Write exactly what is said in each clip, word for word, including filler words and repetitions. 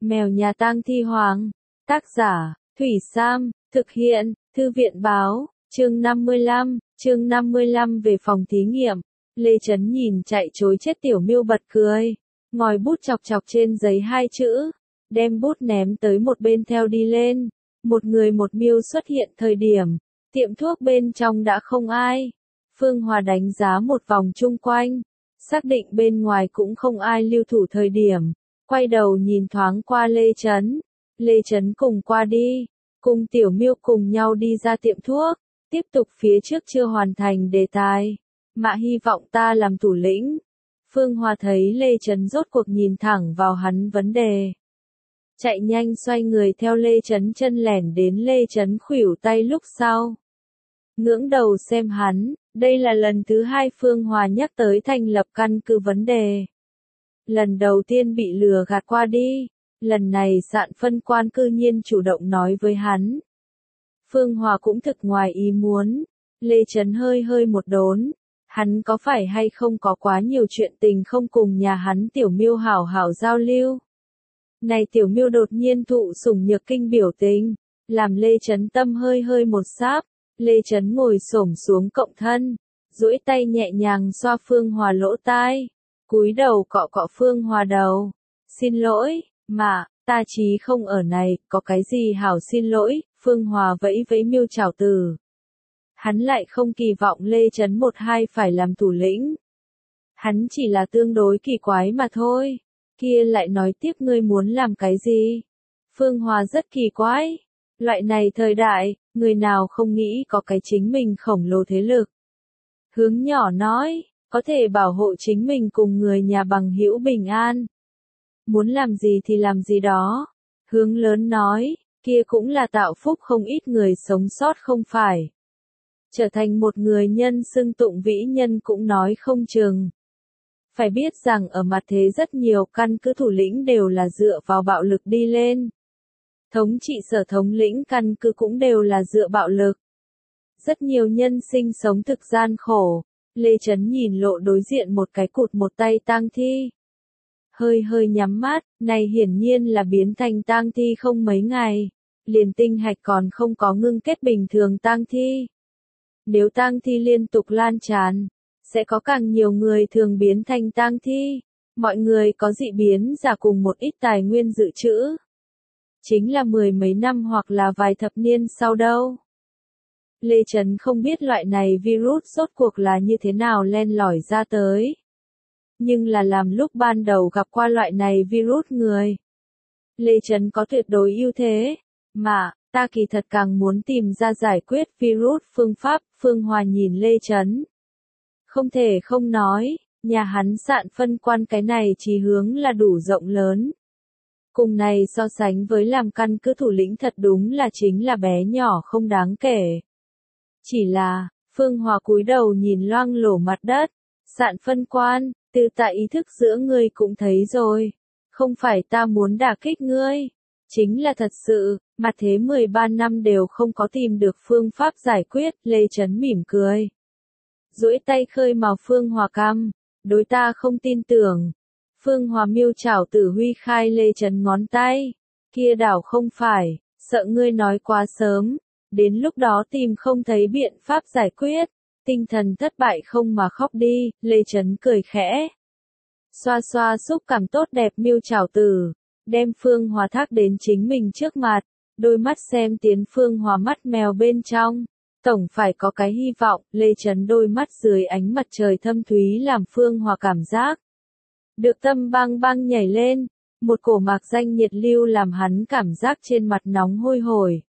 Mèo nhà tang thi hoàng. Tác giả, Thủy Sam, thực hiện, Thư viện báo, chương năm mươi lăm, chương năm mươi lăm về phòng thí nghiệm. Lê Chấn nhìn chạy trối chết Tiểu Miêu bật cười, ngòi bút chọc chọc trên giấy hai chữ, đem bút ném tới một bên theo đi lên. Một người một miêu xuất hiện thời điểm, tiệm thuốc bên trong đã không ai. Phương Hòa đánh giá một vòng chung quanh, xác định bên ngoài cũng không ai lưu thủ thời điểm, quay đầu nhìn thoáng qua Lê Chấn. Lê Chấn cùng qua đi, cùng Tiểu Miêu cùng nhau đi ra tiệm thuốc, tiếp tục phía trước chưa hoàn thành đề tài. Mạ hy vọng ta làm thủ lĩnh. Phương Hòa thấy Lê Chấn rốt cuộc nhìn thẳng vào hắn vấn đề. Chạy nhanh xoay người theo Lê Chấn chân lẻn đến Lê Chấn khuỷu tay lúc sau. Ngưỡng đầu xem hắn, đây là lần thứ hai Phương Hòa nhắc tới thành lập căn cứ vấn đề. Lần đầu tiên bị lừa gạt qua đi, lần này Sạn Phân Quan cư nhiên chủ động nói với hắn. Phương Hòa cũng thực ngoài ý muốn, Lê Chấn hơi hơi một đốn, hắn có phải hay không có quá nhiều chuyện tình không cùng nhà hắn Tiểu Miêu hảo hảo giao lưu. Này Tiểu Miêu đột nhiên thụ sủng nhược kinh biểu tình, làm Lê Chấn tâm hơi hơi một sáp. Lê Chấn ngồi xổm xuống cộng thân, duỗi tay nhẹ nhàng xoa Phương Hòa lỗ tai, cúi đầu cọ cọ Phương Hòa đầu. Xin lỗi, mà, ta chí không ở này, có cái gì hảo xin lỗi. Phương Hòa vẫy vẫy miêu chảo từ. Hắn lại không kỳ vọng Lê Chấn một hai phải làm thủ lĩnh. Hắn chỉ là tương đối kỳ quái mà thôi. Kia lại nói tiếp ngươi muốn làm cái gì? Phương Hòa rất kỳ quái. Loại này thời đại, người nào không nghĩ có cái chính mình khổng lồ thế lực. Hướng nhỏ nói, có thể bảo hộ chính mình cùng người nhà bằng hữu bình an. Muốn làm gì thì làm gì đó. Hướng lớn nói, kia cũng là tạo phúc không ít người sống sót không phải. Trở thành một người nhân xưng tụng vĩ nhân cũng nói không chừng. Phải biết rằng ở mặt thế rất nhiều căn cứ thủ lĩnh đều là dựa vào bạo lực đi lên. Thống trị sở thống lĩnh căn cứ cũng đều là dựa bạo lực. Rất nhiều nhân sinh sống thực gian khổ. Lê Chấn nhìn lộ đối diện một cái cụt một tay tang thi. Hơi hơi nhắm mắt, này hiển nhiên là biến thành tang thi không mấy ngày. Liền tinh hạch còn không có ngưng kết bình thường tang thi. Nếu tang thi liên tục lan tràn, sẽ có càng nhiều người thường biến thành tang thi. Mọi người có dị biến giả cùng một ít tài nguyên dự trữ. Chính là mười mấy năm hoặc là vài thập niên sau đâu. Lê Chấn không biết loại này virus rốt cuộc là như thế nào len lỏi ra tới. Nhưng là làm lúc ban đầu gặp qua loại này virus người. Lê Chấn có tuyệt đối ưu thế. Mà, ta kỳ thật càng muốn tìm ra giải quyết virus phương pháp. Phương Hòa nhìn Lê Chấn. Không thể không nói, nhà hắn Sạn Phân Quan cái này chí hướng là đủ rộng lớn. Cùng này so sánh với làm căn cứ thủ lĩnh thật đúng là chính là bé nhỏ không đáng kể. Chỉ là, Phương Hòa cúi đầu nhìn loang lổ mặt đất. Sạn Phân Quan, tự tại ý thức giữa ngươi cũng thấy rồi. Không phải ta muốn đả kích ngươi. Chính là thật sự, mặt thế mười ba năm đều không có tìm được phương pháp giải quyết. Lê Chấn mỉm cười. Duỗi tay khơi mào Phương Hòa cằm. Đối ta không tin tưởng. Phương Hòa miêu chảo tử huy khai Lê Chấn ngón tay. Kia đảo không phải, sợ ngươi nói quá sớm. Đến lúc đó tìm không thấy biện pháp giải quyết. Tinh thần thất bại không mà khóc đi. Lê Chấn cười khẽ. Xoa xoa xúc cảm tốt đẹp miêu chảo tử. Đem Phương Hòa thác đến chính mình trước mặt. Đôi mắt xem tiến Phương Hòa mắt mèo bên trong. Tổng phải có cái hy vọng. Lê Chấn đôi mắt dưới ánh mặt trời thâm thúy làm Phương Hòa cảm giác. Được tâm bang bang nhảy lên. Một cổ mạc danh nhiệt lưu làm hắn cảm giác trên mặt nóng hôi hổi.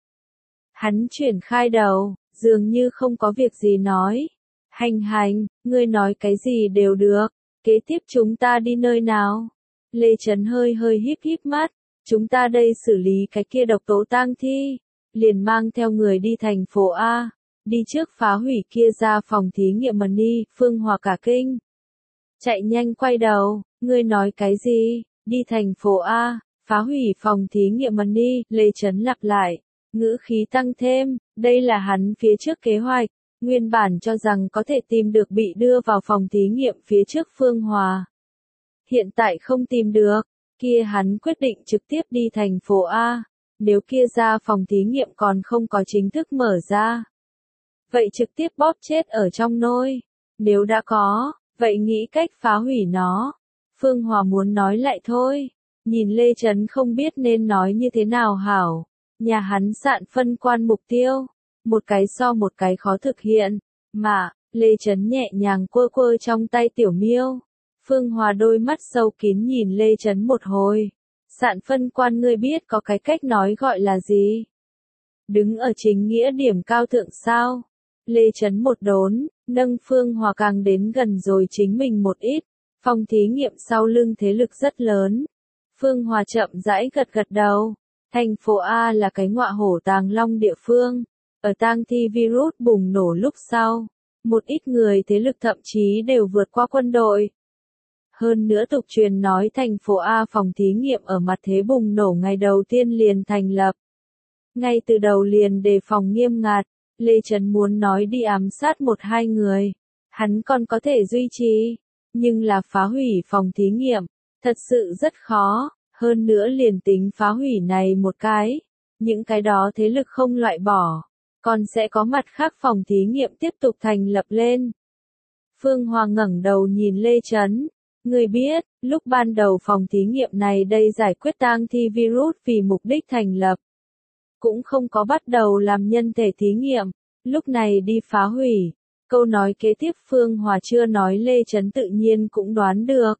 Hắn chuyển khai đầu, dường như không có việc gì nói. Hành hành, ngươi nói cái gì đều được. Kế tiếp chúng ta đi nơi nào? Lê Chấn hơi hơi híp híp mắt. Chúng ta đây xử lý cái kia độc tố tang thi. Liền mang theo người đi thành phố A. Đi trước phá hủy kia ra phòng thí nghiệm Mani. Phương Hòa cả kinh. Chạy nhanh quay đầu. Ngươi nói cái gì? Đi thành phố A. Phá hủy phòng thí nghiệm Mani. Lê Chấn lặp lại. Ngữ khí tăng thêm. Đây là hắn phía trước kế hoạch. Nguyên bản cho rằng có thể tìm được bị đưa vào phòng thí nghiệm phía trước Phương Hòa. Hiện tại không tìm được. kia hắn quyết định trực tiếp đi thành phố A, nếu kia ra phòng thí nghiệm còn không có chính thức mở ra. Vậy trực tiếp bóp chết ở trong nôi, nếu đã có, vậy nghĩ cách phá hủy nó. Phương Hòa muốn nói lại thôi, nhìn Lê Trấn không biết nên nói như thế nào hảo, nhà hắn sạn phân quan mục tiêu, một cái so một cái khó thực hiện, mà, Lê Trấn nhẹ nhàng quơ quơ trong tay tiểu miêu. Phương Hòa đôi mắt sâu kín nhìn Lê Trấn một hồi. Sạn phân quan ngươi biết có cái cách nói gọi là gì? Đứng ở chính nghĩa điểm cao thượng sao? Lê Trấn một đốn, nâng Phương Hòa càng đến gần rồi chính mình một ít. Phòng thí nghiệm sau lưng thế lực rất lớn. Phương Hòa chậm rãi gật gật đầu. Thành phố A là cái ngọa hổ tàng long địa phương. Ở tang thi virus bùng nổ lúc sau, một ít người thế lực thậm chí đều vượt qua quân đội. Hơn nữa tục truyền nói thành phố A phòng thí nghiệm ở mặt thế bùng nổ ngày đầu tiên liền thành lập. Ngay từ đầu liền đề phòng nghiêm ngặt, Lê Trấn muốn nói đi ám sát một hai người, hắn còn có thể duy trì, nhưng là phá hủy phòng thí nghiệm, thật sự rất khó, hơn nữa liền tính phá hủy này một cái, những cái đó thế lực không loại bỏ, còn sẽ có mặt khác phòng thí nghiệm tiếp tục thành lập lên. Phương Hòa ngẩng đầu nhìn Lê Trấn. Người biết, lúc ban đầu phòng thí nghiệm này đây giải quyết tang thi virus vì mục đích thành lập. Cũng không có bắt đầu làm nhân thể thí nghiệm, lúc này đi phá hủy. Câu nói kế tiếp Phương Hòa chưa nói Lê Trấn tự nhiên cũng đoán được.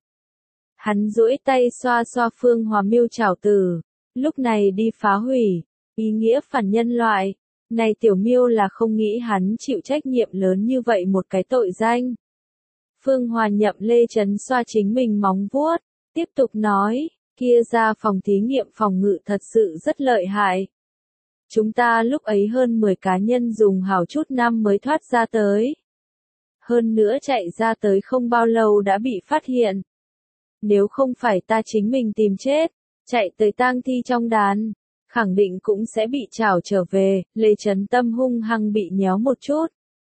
Hắn duỗi tay xoa xoa Phương Hòa miêu chảo tử, lúc này đi phá hủy, ý nghĩa phản nhân loại. Này tiểu miêu là không nghĩ hắn chịu trách nhiệm lớn như vậy một cái tội danh. Phương Hòa nhậm Lê Trấn xoa chính mình móng vuốt, tiếp tục nói, kia ra phòng thí nghiệm phòng ngự thật sự rất lợi hại. Chúng ta lúc ấy hơn mười cá nhân dùng hào chút năm mới thoát ra tới. Hơn nữa chạy ra tới không bao lâu đã bị phát hiện. Nếu không phải ta chính mình tìm chết, chạy tới tang thi trong đàn, khẳng định cũng sẽ bị trảo trở về. Lê Trấn tâm hung hăng bị nhéo một chút.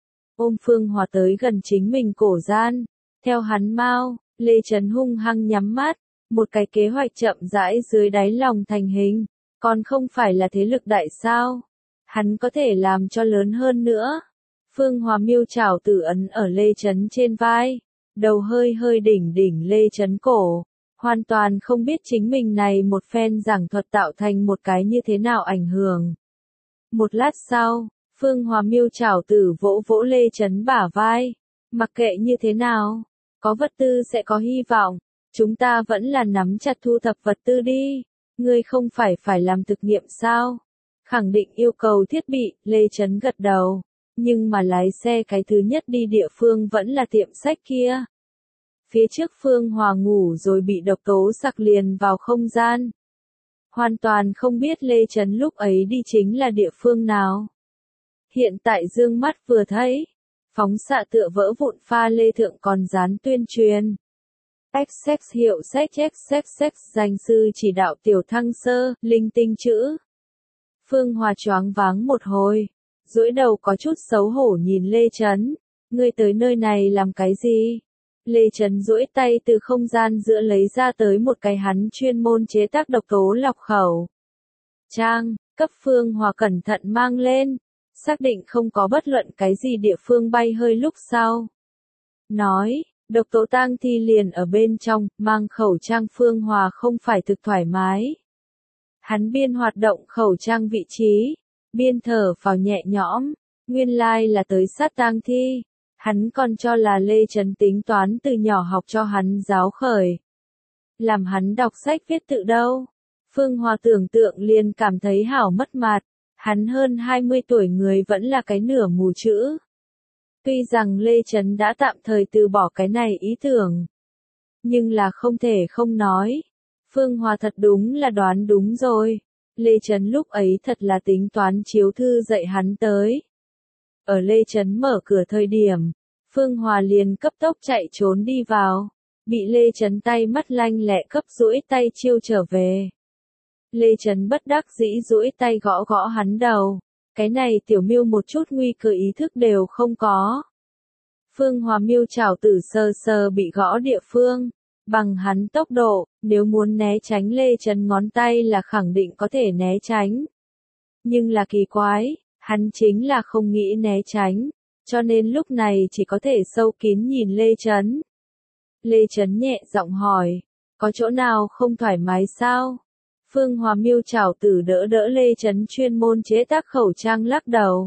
Ôm Phương Hòa tới gần chính mình cổ gian, theo hắn mau, Lê Trấn hung hăng nhắm mắt, một cái kế hoạch chậm rãi dưới đáy lòng thành hình, còn không phải là thế lực đại sao, hắn có thể làm cho lớn hơn nữa. Phương Hòa miêu chảo tử ấn ở Lê Trấn trên vai, đầu hơi hơi đỉnh đỉnh Lê Trấn cổ, hoàn toàn không biết chính mình này một phen giảng thuật tạo thành một cái như thế nào ảnh hưởng. Một lát sau, Phương Hòa miêu chảo tử vỗ vỗ Lê Trấn bả vai, mặc kệ như thế nào, có vật tư sẽ có hy vọng, chúng ta vẫn là nắm chặt thu thập vật tư đi, ngươi không phải phải làm thực nghiệm sao? Khẳng định yêu cầu thiết bị, Lê Trấn gật đầu, nhưng mà lái xe cái thứ nhất đi địa phương vẫn là tiệm sách kia. Phía trước Phương Hòa ngủ rồi bị độc tố sặc liền vào không gian. Hoàn toàn không biết Lê Trấn lúc ấy đi chính là địa phương nào. Hiện tại dương mắt vừa thấy, phóng xạ tựa vỡ vụn pha lê thượng còn dán tuyên truyền. Exex hiệu sách Exex danh sư chỉ đạo tiểu thăng sơ, linh tinh chữ. Phương Hòa choáng váng một hồi, duỗi đầu có chút xấu hổ nhìn Lê Trấn, ngươi tới nơi này làm cái gì? Lê Trấn duỗi tay từ không gian giữa lấy ra tới một cái hắn chuyên môn chế tác độc tố lọc khẩu. Trang, cấp Phương Hòa cẩn thận mang lên, xác định không có bất luận cái gì địa phương bay hơi lúc sau. Nói, độc tố tang thi liền ở bên trong, mang khẩu trang Phương Hòa không phải thực thoải mái. Hắn biên hoạt động khẩu trang vị trí, biên thở vào nhẹ nhõm, nguyên lai là tới sát tang thi. Hắn còn cho là Lê Trấn tính toán từ nhỏ học cho hắn giáo khởi. Làm hắn đọc sách viết tự đâu. Phương Hòa tưởng tượng liền cảm thấy hảo mất mặt. Hắn hơn hai mươi tuổi người vẫn là cái nửa mù chữ. Tuy rằng Lê Trấn đã tạm thời từ bỏ cái này ý tưởng. Nhưng là không thể không nói. Phương Hòa thật đúng là đoán đúng rồi. Lê Trấn lúc ấy thật là tính toán chiếu thư dạy hắn tới. Ở Lê Trấn mở cửa thời điểm, Phương Hòa liền cấp tốc chạy trốn đi vào, bị Lê Trấn tay mắt lanh lẹ cấp duỗi tay chiêu trở về. Lê Trấn bất đắc dĩ duỗi tay gõ gõ hắn đầu, cái này tiểu miêu một chút nguy cơ ý thức đều không có. Phương Hòa miêu chảo tử sờ sờ bị gõ địa phương, Bằng hắn tốc độ, nếu muốn né tránh Lê Chấn ngón tay là khẳng định có thể né tránh. Nhưng là kỳ quái, hắn chính là không nghĩ né tránh, cho nên lúc này chỉ có thể sâu kín nhìn Lê Chấn. Lê Chấn nhẹ giọng hỏi, có chỗ nào không thoải mái sao? Phương Hòa Miêu chảo tử đỡ đỡ Lê Chấn chuyên môn chế tác khẩu trang lắc đầu.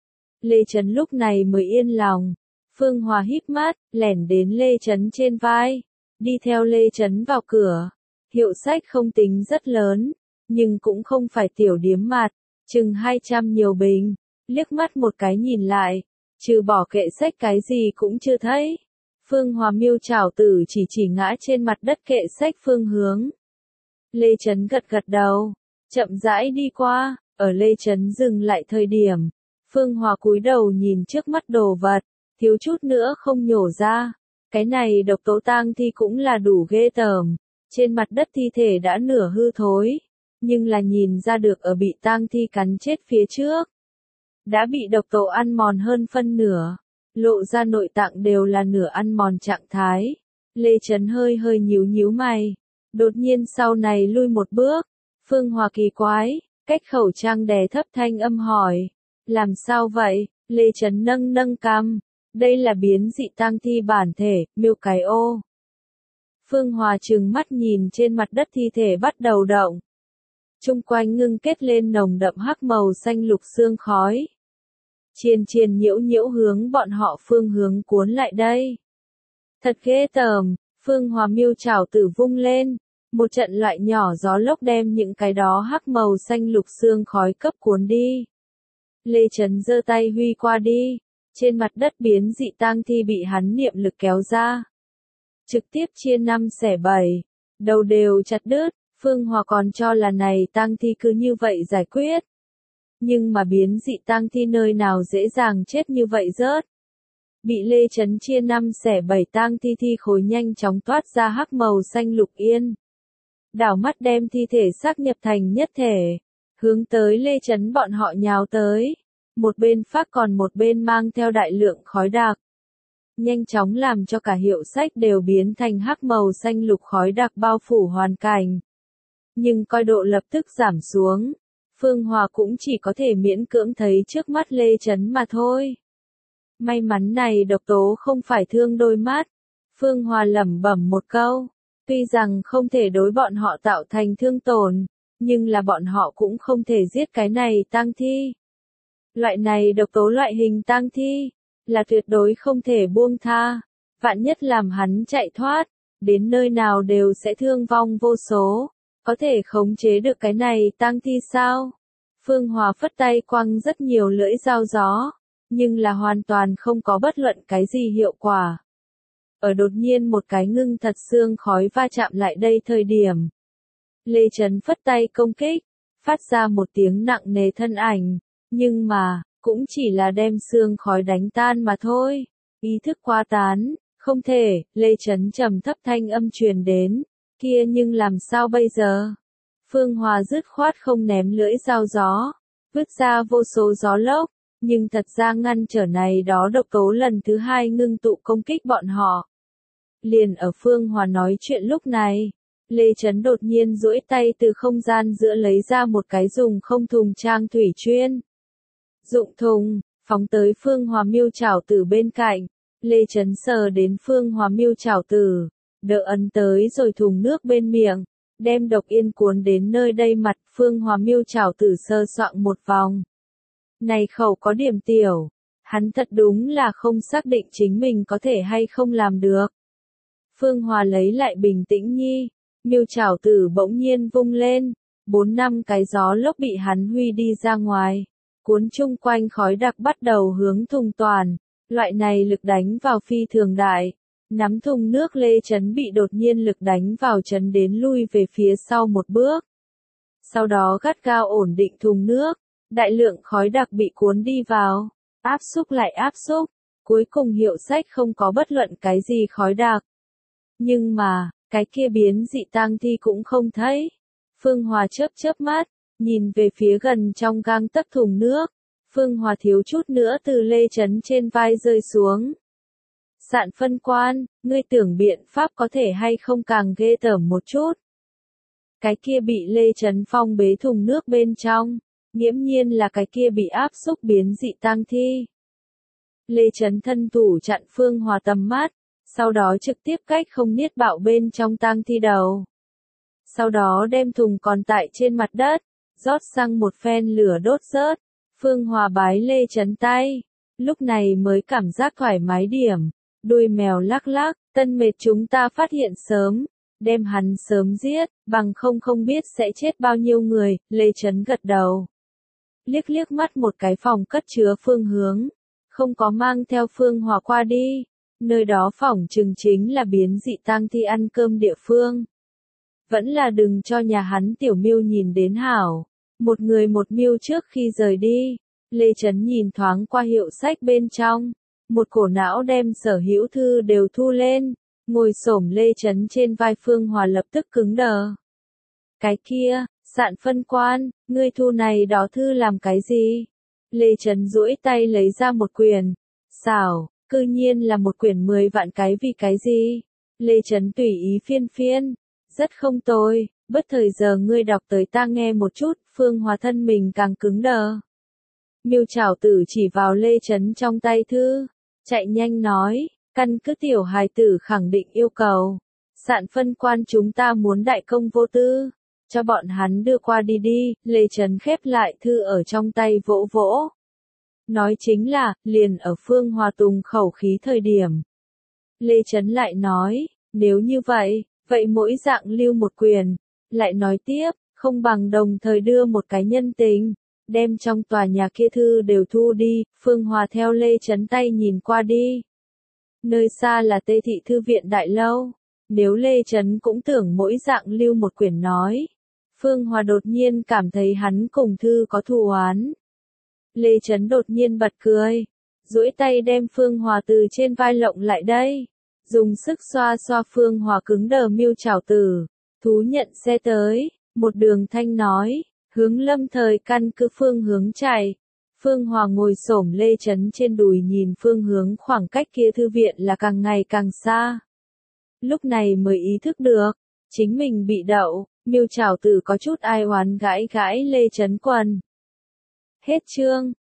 Lê Chấn lúc này mới yên lòng. Phương Hòa híp mắt, lẻn đến Lê Chấn trên vai, đi theo Lê Chấn vào cửa. Hiệu sách không tính rất lớn, nhưng cũng không phải tiểu điếm mặt, chừng hai trăm nhiều bình. Liếc mắt một cái nhìn lại, trừ bỏ kệ sách cái gì cũng chưa thấy. Phương Hòa Miêu chảo tử chỉ chỉ ngã trên mặt đất kệ sách phương hướng. Lê Chấn gật gật đầu, chậm rãi đi qua, ở Lê Chấn dừng lại thời điểm. Phương Hòa cúi đầu nhìn trước mắt đồ vật, thiếu chút nữa không nhổ ra. Cái này độc tố tang thi cũng là đủ ghê tởm. Trên mặt đất thi thể đã nửa hư thối, nhưng là nhìn ra được ở bị tang thi cắn chết phía trước. Đã bị độc tố ăn mòn hơn phân nửa, lộ ra nội tạng đều là nửa ăn mòn trạng thái. Lê Chấn hơi hơi nhíu nhíu mày, đột nhiên sau này lui một bước. Phương Hòa kỳ quái, cách khẩu trang đè thấp thanh âm hỏi, làm sao vậy? Lê Chấn nâng nâng cằm, đây là biến dị tang thi bản thể, miêu cái ô. Phương Hòa trừng mắt nhìn trên mặt đất thi thể bắt đầu động. Trung quanh ngưng kết lên nồng đậm hắc màu xanh lục sương khói. Chiền chiền nhiễu nhiễu hướng bọn họ phương hướng cuốn lại đây. Thật ghê tởm, Phương Hòa Miêu chảo tử vung lên. Một trận loại nhỏ gió lốc đem những cái đó hắc màu xanh lục sương khói cấp cuốn đi. Lê Chấn giơ tay huy qua đi. Trên mặt đất biến dị tang thi bị hắn niệm lực kéo ra. Trực tiếp chia năm xẻ bảy. Đầu đều chặt đứt. Phương Hòa còn cho là này tang thi cứ như vậy giải quyết. Nhưng mà biến dị tang thi nơi nào dễ dàng chết như vậy rớt. Bị Lê Chấn chia năm xẻ bảy tang thi thi khối nhanh chóng toát ra hắc màu xanh lục yên. Đảo mắt đem thi thể xác nhập thành nhất thể. Hướng tới Lê Chấn bọn họ nhào tới. Một bên phát còn một bên mang theo đại lượng khói đặc. Nhanh chóng làm cho cả hiệu sách đều biến thành hắc màu xanh lục khói đặc bao phủ hoàn cảnh. Nhưng coi độ lập tức giảm xuống. Phương Hòa cũng chỉ có thể miễn cưỡng thấy trước mắt Lê Chấn mà thôi. May mắn này độc tố không phải thương đôi mắt. Phương Hòa lẩm bẩm một câu. Tuy rằng không thể đối bọn họ tạo thành thương tổn, nhưng là bọn họ cũng không thể giết cái này tang thi. Loại này độc tố loại hình tang thi, là tuyệt đối không thể buông tha. Vạn nhất làm hắn chạy thoát, đến nơi nào đều sẽ thương vong vô số. Có thể khống chế được cái này tang thi sao? Phương Hòa phất tay quăng rất nhiều lưỡi dao gió, nhưng là hoàn toàn không có bất luận cái gì hiệu quả. Ở đột nhiên một cái ngưng thật xương khói va chạm lại đây thời điểm. Lê Chấn phất tay công kích, phát ra một tiếng nặng nề thân ảnh, nhưng mà, cũng chỉ là đem xương khói đánh tan mà thôi. Ý thức quá tán, không thể, Lê Chấn trầm thấp thanh âm truyền đến. Kia nhưng làm sao bây giờ? Phương Hòa dứt khoát không ném lưỡi dao gió, vứt ra vô số gió lốc, nhưng thật ra ngăn trở này đó độc tố lần thứ hai ngưng tụ công kích bọn họ. Liền ở Phương Hòa nói chuyện lúc này, Lê Chấn đột nhiên duỗi tay từ không gian giữa lấy ra một cái dùng không thùng trang thủy chuyên. Dụng thùng, phóng tới Phương Hòa Miêu chảo tử bên cạnh, Lê Chấn sờ đến Phương Hòa Miêu chảo tử. Đỡ ấn tới rồi thùng nước bên miệng, đem độc yên cuốn đến nơi đây mặt. Phương Hòa Miêu chảo tử sơ soạng một vòng. Này khẩu có điểm tiểu, hắn thật đúng là không xác định chính mình có thể hay không làm được. Phương Hòa lấy lại bình tĩnh nhi, Miêu chảo tử bỗng nhiên vung lên, bốn năm cái gió lốc bị hắn huy đi ra ngoài, cuốn chung quanh khói đặc bắt đầu hướng thùng toàn, loại này lực đánh vào phi thường đại. Nắm thùng nước Lê Chấn bị đột nhiên lực đánh vào chấn đến lui về phía sau một bước. Sau đó gắt gao ổn định thùng nước, đại lượng khói đặc bị cuốn đi vào, áp xúc lại áp xúc, cuối cùng hiệu sách không có bất luận cái gì khói đặc. Nhưng mà, cái kia biến dị tang thi cũng không thấy. Phương Hòa chớp chớp mắt, nhìn về phía gần trong gang tấc thùng nước. Phương Hòa thiếu chút nữa từ Lê Chấn trên vai rơi xuống. Sạn phân quan, ngươi tưởng biện pháp có thể hay không càng ghê tởm một chút. Cái kia bị Lê Chấn Phong bế thùng nước bên trong, nghiễm nhiên là cái kia bị áp xúc biến dị tang thi. Lê Chấn thân thủ chặn Phương Hòa tầm mắt, sau đó trực tiếp cách không niết bạo bên trong tang thi đầu. Sau đó đem thùng còn tại trên mặt đất, rót xăng một phen lửa đốt rớt. Phương Hòa bái Lê Chấn tay, lúc này mới cảm giác thoải mái điểm. Đuôi mèo lắc lắc, tân mệt chúng ta phát hiện sớm, đem hắn sớm giết, bằng không không biết sẽ chết bao nhiêu người. Lê Chấn gật đầu, liếc liếc mắt một cái phòng cất chứa phương hướng, không có mang theo Phương Hòa qua đi, nơi đó phỏng chừng chính là biến dị tang thi ăn cơm địa phương. Vẫn là đừng cho nhà hắn tiểu miêu nhìn đến hảo, một người một miêu trước khi rời đi. Lê Chấn nhìn thoáng qua hiệu sách bên trong, một cổ não đem sở hữu thư đều thu lên, ngồi xổm Lê Chấn trên vai. Phương Hòa lập tức cứng đờ. Cái kia, Sạn phân quan, ngươi thu này đó thư làm cái gì? Lê Chấn duỗi tay lấy ra một quyển, xảo, cư nhiên là một quyển mười vạn cái vì cái gì? Lê Chấn tùy ý phiên phiên, rất không tồi, bất thời giờ ngươi đọc tới ta nghe một chút. Phương Hòa thân mình càng cứng đờ. Miêu Trảo Tử chỉ vào Lê Chấn trong tay thư, chạy nhanh nói, căn cứ tiểu hài tử khẳng định yêu cầu, Sạn phân quan chúng ta muốn đại công vô tư, cho bọn hắn đưa qua đi đi. Lê Chấn khép lại thư ở trong tay vỗ vỗ. Nói chính là, liền ở Phương Hòa tùng khẩu khí thời điểm. Lê Chấn lại nói, nếu như vậy, vậy mỗi dạng lưu một quyền. Lại nói tiếp, không bằng đồng thời đưa một cái nhân tình, đem trong tòa nhà kia thư đều thu đi. Phương Hòa theo Lê Chấn tay nhìn qua đi. Nơi xa là Tê Thị Thư viện đại lâu. Nếu Lê Chấn cũng tưởng mỗi dạng lưu một quyển nói, Phương Hòa đột nhiên cảm thấy hắn cùng thư có thù oán. Lê Chấn đột nhiên bật cười, duỗi tay đem Phương Hòa từ trên vai lộng lại đây, dùng sức xoa xoa Phương Hòa cứng đờ Miêu Trảo Tử. Thú nhận xe tới, một đường thanh nói, hướng Lâm Thời căn cứ phương hướng chạy. Phương Hòa ngồi xổm Lê Chấn trên đùi nhìn phương hướng, khoảng cách kia thư viện là càng ngày càng xa. Lúc này mới ý thức được, chính mình bị đậu. Miêu Trảo Tử có chút ai oán gãi gãi Lê Chấn quần. Hết chương.